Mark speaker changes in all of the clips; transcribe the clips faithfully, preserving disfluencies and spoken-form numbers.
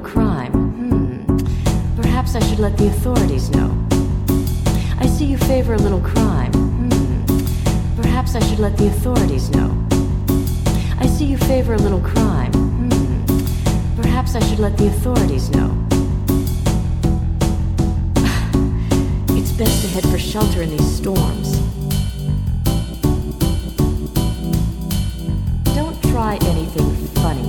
Speaker 1: crime. Hmm. Perhaps I should let the authorities know. I see you favor a little crime. Hmm. Perhaps I should let the authorities know. I see you favor a little crime. Hmm. Perhaps I should let the authorities know. It's best to head for shelter in these storms. Don't try anything funny.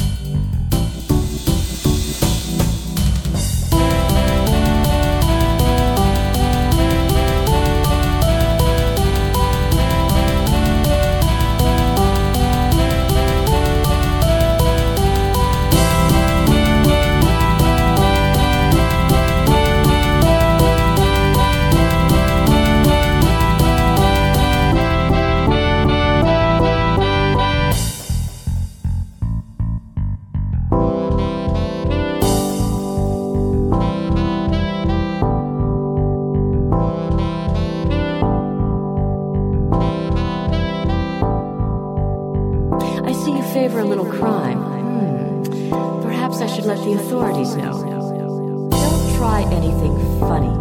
Speaker 1: Favor a little crime. Hmm. Perhaps I should let the authorities know. Don't try anything funny.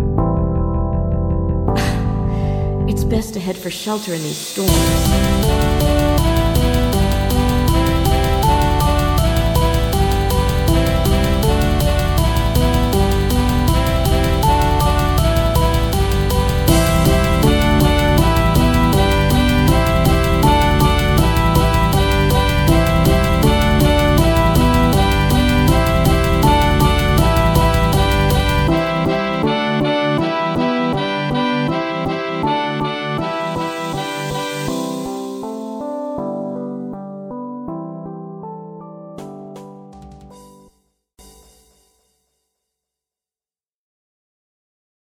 Speaker 1: It's best to head for shelter in these storms.